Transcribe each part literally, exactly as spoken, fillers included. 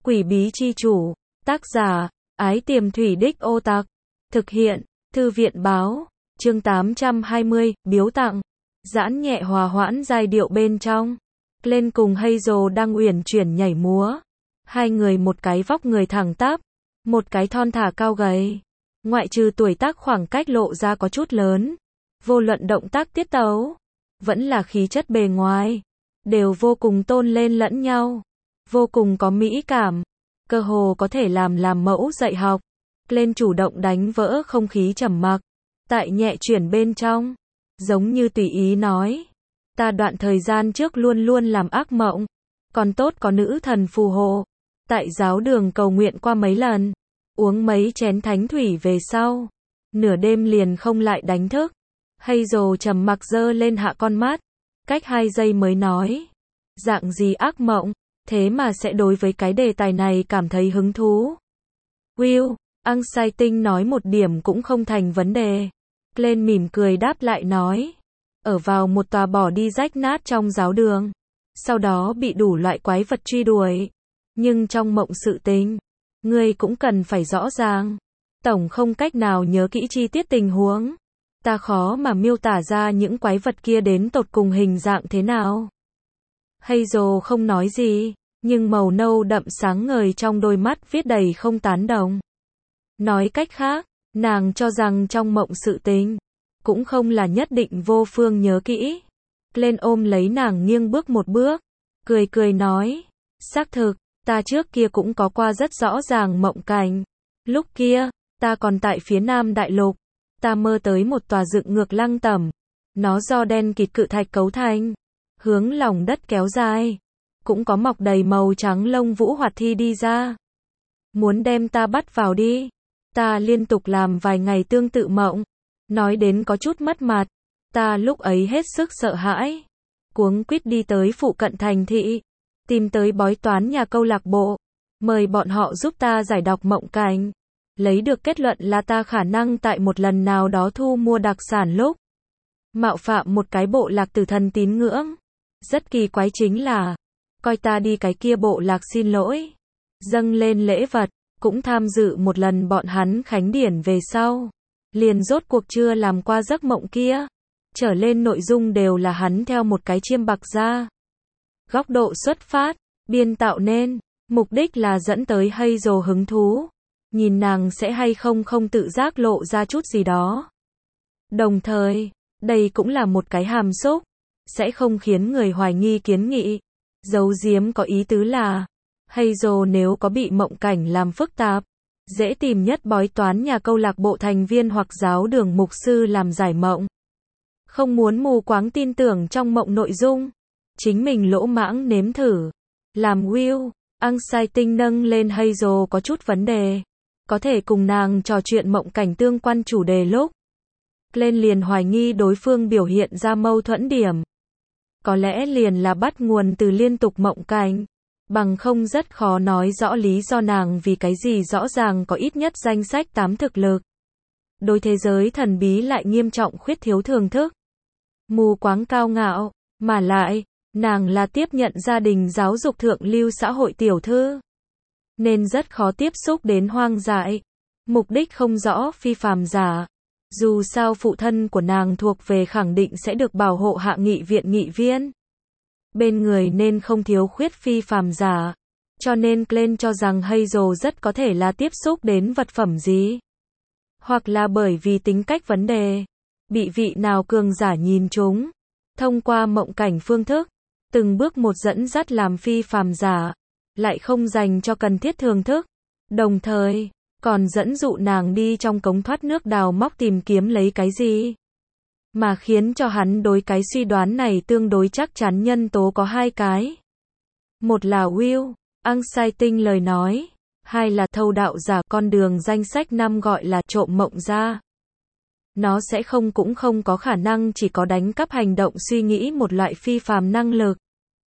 Quỷ bí chi chủ, tác giả, Ái Tiềm Thủy Đích Ô Tặc, thực hiện, Thư viện báo, chương tám trăm hai mươi, biếu tặng, giãn nhẹ hòa hoãn giai điệu bên trong. Lên cùng Hazel đang uyển chuyển nhảy múa. Hai người một cái vóc người thẳng tắp, một cái thon thả cao gầy. Ngoại trừ tuổi tác khoảng cách lộ ra có chút lớn, vô luận động tác tiết tấu, vẫn là khí chất bề ngoài, đều vô cùng tôn lên lẫn nhau, vô cùng có mỹ cảm, cơ hồ có thể làm làm mẫu dạy học. Lên chủ động đánh vỡ không khí trầm mặc, tại nhẹ chuyển bên trong, giống như tùy ý nói, ta đoạn thời gian trước luôn luôn làm ác mộng, còn tốt có nữ thần phù hộ, tại giáo đường cầu nguyện qua mấy lần, uống mấy chén thánh thủy về sau, nửa đêm liền không lại đánh thức. Hazel trầm mặc giơ lên hạ con mắt, cách hai giây mới nói, dạng gì ác mộng, thế mà sẽ đối với cái đề tài này cảm thấy hứng thú. Will, Exciting nói một điểm cũng không thành vấn đề. Glenn mỉm cười đáp lại nói, ở vào một tòa bỏ đi rách nát trong giáo đường, sau đó bị đủ loại quái vật truy đuổi. Nhưng trong mộng sự tình, ngươi cũng cần phải rõ ràng. Tổng không cách nào nhớ kỹ chi tiết tình huống. Ta khó mà miêu tả ra những quái vật kia đến tột cùng hình dạng thế nào. Hazel không nói gì, nhưng màu nâu đậm sáng ngời trong đôi mắt viết đầy không tán đồng. Nói cách khác, nàng cho rằng trong mộng sự tình, cũng không là nhất định vô phương nhớ kỹ. Glenn ôm lấy nàng nghiêng bước một bước, cười cười nói, xác thực, ta trước kia cũng có qua rất rõ ràng mộng cảnh. Lúc kia, ta còn tại phía Nam Đại Lục, ta mơ tới một tòa dựng ngược lăng tẩm, nó do đen kịt cự thạch cấu thành, hướng lòng đất kéo dài, cũng có mọc đầy màu trắng lông vũ hoạt thi đi ra. Muốn đem ta bắt vào đi. Ta liên tục làm vài ngày tương tự mộng, nói đến có chút mất mặt, ta lúc ấy hết sức sợ hãi, cuống quýt đi tới phụ cận thành thị, tìm tới bói toán nhà câu lạc bộ, mời bọn họ giúp ta giải đọc mộng cảnh, lấy được kết luận là ta khả năng tại một lần nào đó thu mua đặc sản lúc mạo phạm một cái bộ lạc tử thần tín ngưỡng. Rất kỳ quái chính là, coi ta đi cái kia bộ lạc xin lỗi, dâng lên lễ vật, cũng tham dự một lần bọn hắn khánh điển về sau, liền rốt cuộc chưa làm qua giấc mộng kia. Trở lên nội dung đều là hắn theo một cái chiêm bạc ra. Góc độ xuất phát, biên tạo nên, mục đích là dẫn tới Hazel hứng thú, nhìn nàng sẽ hay không không tự giác lộ ra chút gì đó. Đồng thời, đây cũng là một cái hàm xúc, sẽ không khiến người hoài nghi kiến nghị. Giấu giếm có ý tứ là, Hazel nếu có bị mộng cảnh làm phức tạp, dễ tìm nhất bói toán nhà câu lạc bộ thành viên hoặc giáo đường mục sư làm giải mộng. Không muốn mù quáng tin tưởng trong mộng nội dung, chính mình lỗ mãng nếm thử. Làm Will, Exciting nâng lên Hazel có chút vấn đề, có thể cùng nàng trò chuyện mộng cảnh tương quan chủ đề lúc. Glenn liền hoài nghi đối phương biểu hiện ra mâu thuẫn điểm. Có lẽ liền là bắt nguồn từ liên tục mộng cảnh. Bằng không rất khó nói rõ lý do nàng vì cái gì rõ ràng có ít nhất danh sách tám thực lực. Đối thế giới thần bí lại nghiêm trọng khuyết thiếu thưởng thức. Mù quáng cao ngạo, mà lại, nàng là tiếp nhận gia đình giáo dục thượng lưu xã hội tiểu thư. Nên rất khó tiếp xúc đến hoang dại. Mục đích không rõ phi phàm giả. Dù sao phụ thân của nàng thuộc về khẳng định sẽ được bảo hộ hạ nghị viện nghị viên. Bên người nên không thiếu khuyết phi phàm giả, cho nên Glenn cho rằng Hazel rất có thể là tiếp xúc đến vật phẩm gì. Hoặc là bởi vì tính cách vấn đề, bị vị nào cường giả nhìn trúng, thông qua mộng cảnh phương thức, từng bước một dẫn dắt làm phi phàm giả, lại không dành cho cần thiết thưởng thức, đồng thời, còn dẫn dụ nàng đi trong cống thoát nước đào móc tìm kiếm lấy cái gì. Mà khiến cho hắn đối cái suy đoán này tương đối chắc chắn nhân tố có hai cái. Một là Will, Exciting lời nói. Hai là thâu đạo giả con đường danh sách năm gọi là trộm mộng ra. Nó sẽ không cũng không có khả năng chỉ có đánh cắp hành động suy nghĩ một loại phi phàm năng lực.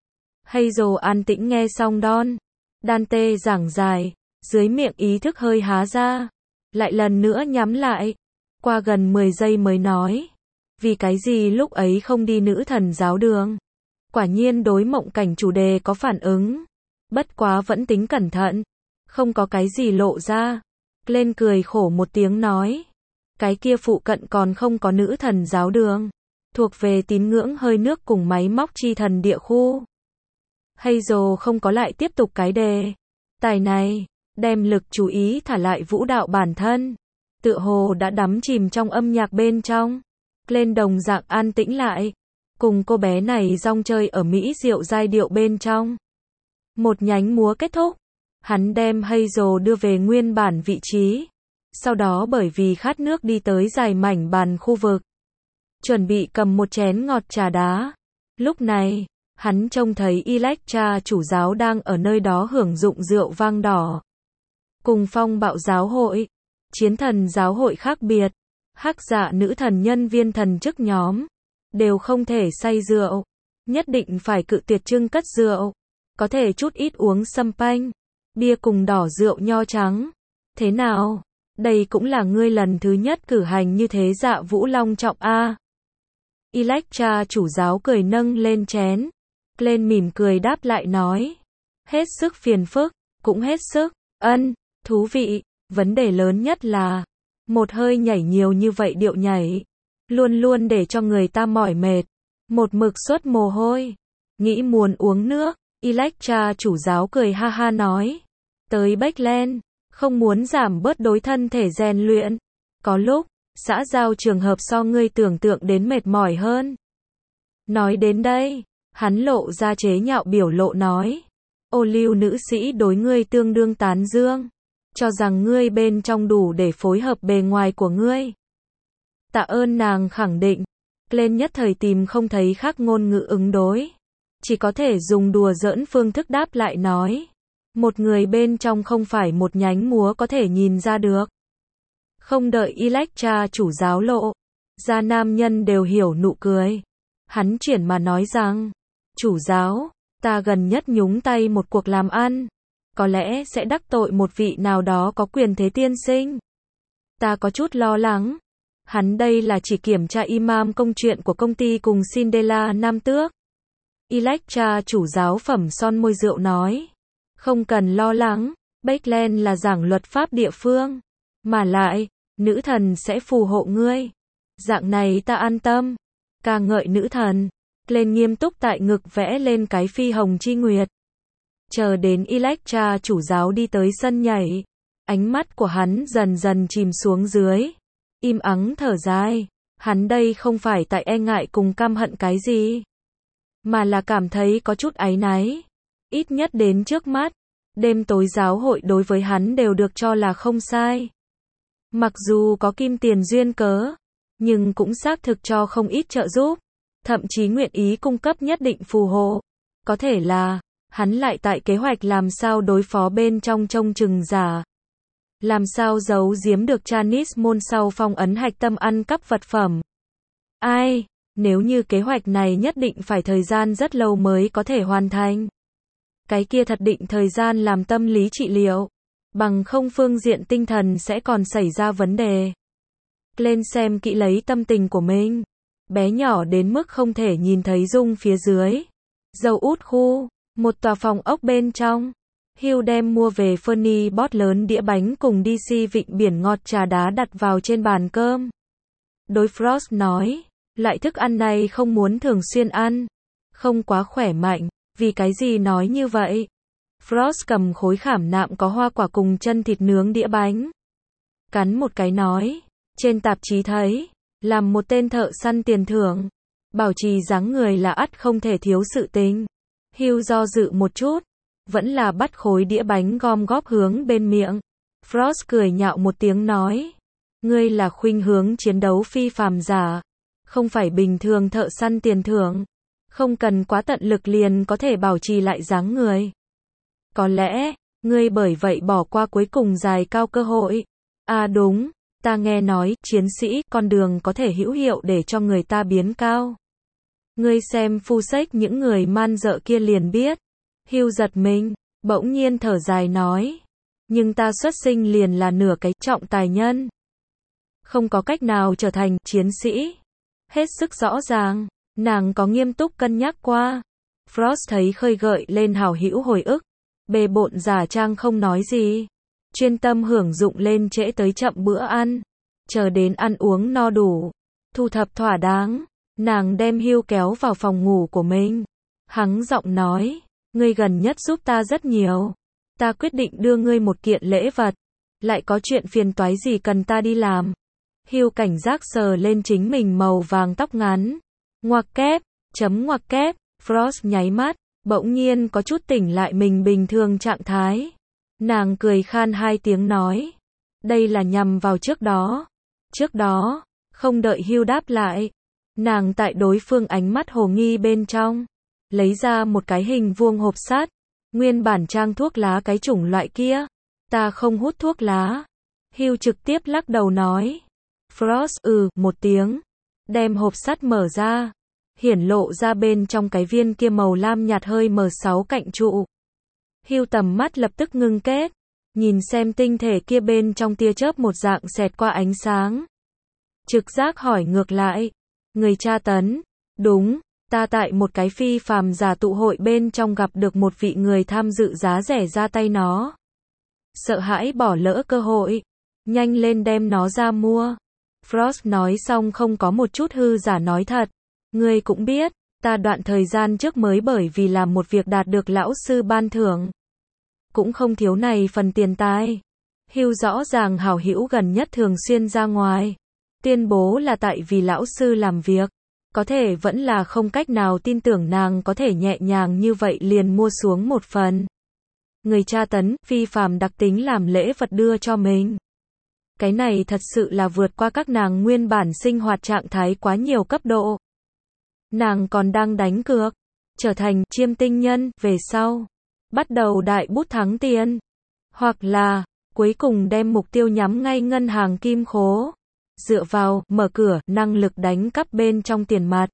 Hazel an tĩnh nghe xong Don Dante giảng dài, dưới miệng ý thức hơi há ra, lại lần nữa nhắm lại, qua gần mười giây mới nói. Vì cái gì lúc ấy không đi nữ thần giáo đường? Quả nhiên đối mộng cảnh chủ đề có phản ứng. Bất quá vẫn tính cẩn thận. Không có cái gì lộ ra. Glenn cười khổ một tiếng nói. Cái kia phụ cận còn không có nữ thần giáo đường. Thuộc về tín ngưỡng hơi nước cùng máy móc chi thần địa khu. Hazel không có lại tiếp tục cái đề tài này, đem lực chú ý thả lại vũ đạo bản thân. Tựa hồ đã đắm chìm trong âm nhạc bên trong. Glenn đồng dạng an tĩnh lại. Cùng cô bé này rong chơi ở mỹ diệu giai điệu bên trong. Một nhánh múa kết thúc. Hắn đem Hazel đưa về nguyên bản vị trí. Sau đó bởi vì khát nước đi tới dài mảnh bàn khu vực. Chuẩn bị cầm một chén ngọt trà đá. Lúc này, hắn trông thấy Electra chủ giáo đang ở nơi đó hưởng dụng rượu vang đỏ. Cùng phong bạo giáo hội, chiến thần giáo hội khác biệt, hắc dạ nữ thần nhân viên thần chức nhóm, đều không thể say rượu, nhất định phải cự tuyệt trưng cất rượu, có thể chút ít uống champagne, bia cùng đỏ rượu nho trắng. Thế nào? Đây cũng là ngươi lần thứ nhất cử hành như thế dạ vũ long trọng a. Electra chủ giáo cười nâng lên chén. Glenn mỉm cười đáp lại nói. Hết sức phiền phức, cũng hết sức, ân, thú vị, vấn đề lớn nhất là, một hơi nhảy nhiều như vậy điệu nhảy, luôn luôn để cho người ta mỏi mệt, một mực xuất mồ hôi, nghĩ muốn uống nước, Electra chủ giáo cười ha ha nói. Tới Backland, không muốn giảm bớt đối thân thể rèn luyện, có lúc, xã giao trường hợp so ngươi tưởng tượng đến mệt mỏi hơn. Nói đến đây, hắn lộ ra chế nhạo biểu lộ nói. Ô lưu nữ sĩ đối ngươi tương đương tán dương, cho rằng ngươi bên trong đủ để phối hợp bề ngoài của ngươi. Tạ ơn nàng khẳng định. Glenn nhất thời tìm không thấy khác ngôn ngữ ứng đối. Chỉ có thể dùng đùa giỡn phương thức đáp lại nói. Một người bên trong không phải một nhánh múa có thể nhìn ra được. Không đợi Electra chủ giáo lộ ra, nam nhân đều hiểu nụ cười. Hắn chuyển mà nói rằng, chủ giáo, ta gần nhất nhúng tay một cuộc làm ăn, có lẽ sẽ đắc tội một vị nào đó có quyền thế tiên sinh. Ta có chút lo lắng. Hắn đây là chỉ kiểm tra imam công chuyện của công ty cùng Cinderella Nam Tước. Electra chủ giáo phẩm son môi rượu nói. Không cần lo lắng, Backland là giảng luật pháp địa phương. Mà lại, nữ thần sẽ phù hộ ngươi. Dạng này ta an tâm. Ca ngợi nữ thần. Glenn nghiêm túc tại ngực vẽ lên cái phi hồng chi nguyệt. Chờ đến Electra chủ giáo đi tới sân nhảy. Ánh mắt của hắn dần dần chìm xuống dưới. Im ắng thở dài. Hắn đây không phải tại e ngại cùng căm hận cái gì, mà là cảm thấy có chút áy náy. Ít nhất đến trước mắt, đêm tối giáo hội đối với hắn đều được cho là không sai. Mặc dù có kim tiền duyên cớ, nhưng cũng xác thực cho không ít trợ giúp, thậm chí nguyện ý cung cấp nhất định phù hộ. Có thể là, hắn lại tại kế hoạch làm sao đối phó bên trong trông chừng giả. Làm sao giấu giếm được Janice môn sau phong ấn hạch tâm ăn cắp vật phẩm. Ai, nếu như kế hoạch này nhất định phải thời gian rất lâu mới có thể hoàn thành. Cái kia thật định thời gian làm tâm lý trị liệu. Bằng không phương diện tinh thần sẽ còn xảy ra vấn đề. Lên xem kỹ lấy tâm tình của mình. Bé nhỏ đến mức không thể nhìn thấy dung phía dưới. Dầu út khu, một tòa phòng ốc bên trong. Hugh đem mua về Fernie bót lớn đĩa bánh cùng đê xê vịnh biển ngọt trà đá đặt vào trên bàn cơm. Đối Frost nói, loại thức ăn này không muốn thường xuyên ăn. Không quá khỏe mạnh, vì cái gì nói như vậy? Frost cầm khối khảm nạm có hoa quả cùng chân thịt nướng đĩa bánh. Cắn một cái nói, trên tạp chí thấy, làm một tên thợ săn tiền thưởng. Bảo trì dáng người là ắt không thể thiếu sự tình. Hugh do dự một chút. Vẫn là bắt khối đĩa bánh gom góp hướng bên miệng. Frost cười nhạo một tiếng nói. Ngươi là khuynh hướng chiến đấu phi phàm giả. Không phải bình thường thợ săn tiền thưởng. Không cần quá tận lực liền có thể bảo trì lại dáng người. Có lẽ, ngươi bởi vậy bỏ qua cuối cùng dài cao cơ hội. À đúng, ta nghe nói, chiến sĩ, con đường có thể hữu hiệu để cho người ta biến cao. Ngươi xem phu sách những người man dợ kia liền biết. Hugh giật mình, bỗng nhiên thở dài nói. Nhưng ta xuất sinh liền là nửa cái trọng tài nhân. Không có cách nào trở thành chiến sĩ. Hết sức rõ ràng, nàng có nghiêm túc cân nhắc qua. Frost thấy khơi gợi lên hào hữu hồi ức. bề bộn giả trang không nói gì, chuyên tâm hưởng dụng lên trễ tới chậm bữa ăn, chờ đến ăn uống no đủ, thu thập thỏa đáng, nàng đem Hugh kéo vào phòng ngủ của mình, hắng giọng nói, ngươi gần nhất giúp ta rất nhiều, ta quyết định đưa ngươi một kiện lễ vật, lại có chuyện phiền toái gì cần ta đi làm. Hugh cảnh giác sờ lên chính mình màu vàng tóc ngắn, ngoặc kép, chấm ngoặc kép, Frost nháy mắt, bỗng nhiên có chút tỉnh lại mình bình thường trạng thái. Nàng cười khan hai tiếng nói, đây là nhằm vào trước đó. Trước đó, không đợi Hugh đáp lại, nàng tại đối phương ánh mắt hồ nghi bên trong, lấy ra một cái hình vuông hộp sắt, nguyên bản trang thuốc lá cái chủng loại kia. Ta không hút thuốc lá. Hugh trực tiếp lắc đầu nói. Frost ừ một tiếng, đem hộp sắt mở ra, hiển lộ ra bên trong cái viên kia màu lam nhạt hơi mờ sáu cạnh trụ. Hugh tầm mắt lập tức ngưng kết, nhìn xem tinh thể kia bên trong tia chớp một dạng xẹt qua ánh sáng. Trực giác hỏi ngược lại, người tra tấn, đúng, ta tại một cái phi phàm giả tụ hội bên trong gặp được một vị người tham dự giá rẻ ra tay nó. Sợ hãi bỏ lỡ cơ hội, nhanh lên đem nó ra mua. Frost nói xong không có một chút hư giả nói thật. Ngươi cũng biết, ta đoạn thời gian trước mới bởi vì làm một việc đạt được lão sư ban thưởng. Cũng không thiếu này phần tiền tài. Hugh rõ ràng hảo hữu gần nhất thường xuyên ra ngoài. Tuyên bố là tại vì lão sư làm việc. Có thể vẫn là không cách nào tin tưởng nàng có thể nhẹ nhàng như vậy liền mua xuống một phần. Người tra tấn, phi phàm đặc tính làm lễ vật đưa cho mình. Cái này thật sự là vượt qua các nàng nguyên bản sinh hoạt trạng thái quá nhiều cấp độ. Nàng còn đang đánh cược, trở thành chiêm tinh nhân về sau, bắt đầu đại bút thắng tiền, hoặc là cuối cùng đem mục tiêu nhắm ngay ngân hàng kim khố, dựa vào mở cửa năng lực đánh cắp bên trong tiền mặt.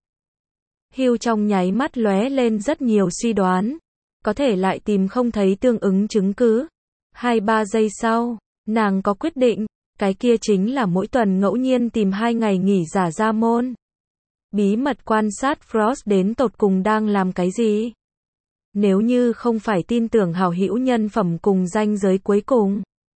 Hugh trong nháy mắt lóe lên rất nhiều suy đoán, có thể lại tìm không thấy tương ứng chứng cứ. Hai ba giây sau, nàng có quyết định, cái kia chính là mỗi tuần ngẫu nhiên tìm hai ngày nghỉ giả ra môn. Bí mật quan sát Frost đến tột cùng đang làm cái gì. Nếu như không phải tin tưởng hảo hữu nhân phẩm cùng ranh giới cuối cùng,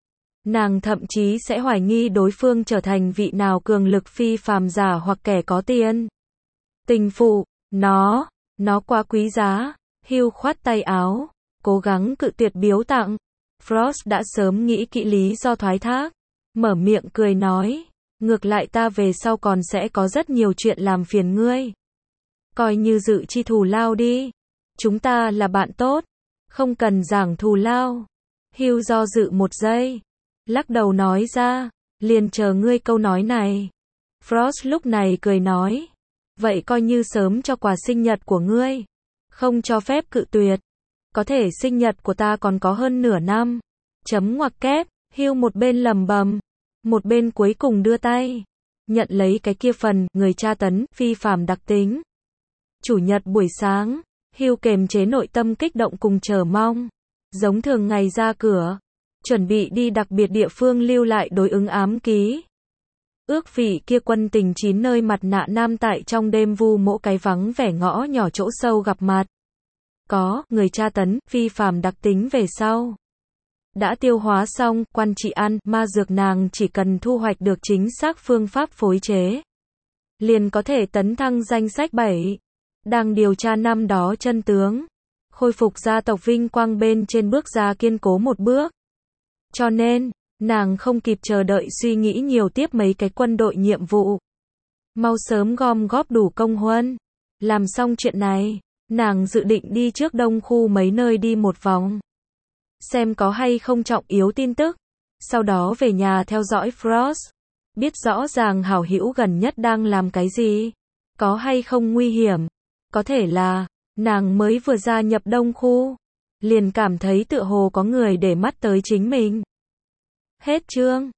nàng thậm chí sẽ hoài nghi đối phương trở thành vị nào cường lực phi phàm giả hoặc kẻ có tiền. Tình phụ, nó, nó quá quý giá. Hugh khoát tay áo, cố gắng cự tuyệt biếu tặng. Frost đã sớm nghĩ kỹ lý do thoái thác, mở miệng cười nói, ngược lại ta về sau còn sẽ có rất nhiều chuyện làm phiền ngươi. Coi như dự chi thù lao đi. Chúng ta là bạn tốt, không cần giảng thù lao. Hugh do dự một giây, lắc đầu nói ra, liền chờ ngươi câu nói này. Frost lúc này cười nói, vậy coi như sớm cho quà sinh nhật của ngươi. Không cho phép cự tuyệt. Có thể sinh nhật của ta còn có hơn nửa năm. Chấm ngoặc kép, Hugh một bên lầm bầm, một bên cuối cùng đưa tay, nhận lấy cái kia phần, người tra tấn, phi phàm đặc tính. Chủ nhật buổi sáng, Hugh kềm chế nội tâm kích động cùng chờ mong. Giống thường ngày ra cửa, chuẩn bị đi đặc biệt địa phương lưu lại đối ứng ám ký. Ước vị kia quân tình chín nơi mặt nạ nam tại trong đêm vu mỗ cái vắng vẻ ngõ nhỏ chỗ sâu gặp mặt. Có, người tra tấn, phi phàm đặc tính về sau. Đã tiêu hóa xong, quan trị ăn, ma dược nàng chỉ cần thu hoạch được chính xác phương pháp phối chế. Liền có thể tấn thăng danh sách bảy. Đang điều tra năm đó chân tướng. Khôi phục gia tộc vinh quang bên trên bước ra kiên cố một bước. Cho nên, nàng không kịp chờ đợi suy nghĩ nhiều tiếp mấy cái quân đội nhiệm vụ. Mau sớm gom góp đủ công huân. Làm xong chuyện này, nàng dự định đi trước đông khu mấy nơi đi một vòng. Xem có hay không trọng yếu tin tức. Sau đó về nhà theo dõi Frost. Biết rõ ràng hảo hữu gần nhất đang làm cái gì. Có hay không nguy hiểm. Có thể là, nàng mới vừa gia nhập đông khu. Liền cảm thấy tựa hồ có người để mắt tới chính mình. Hết chương.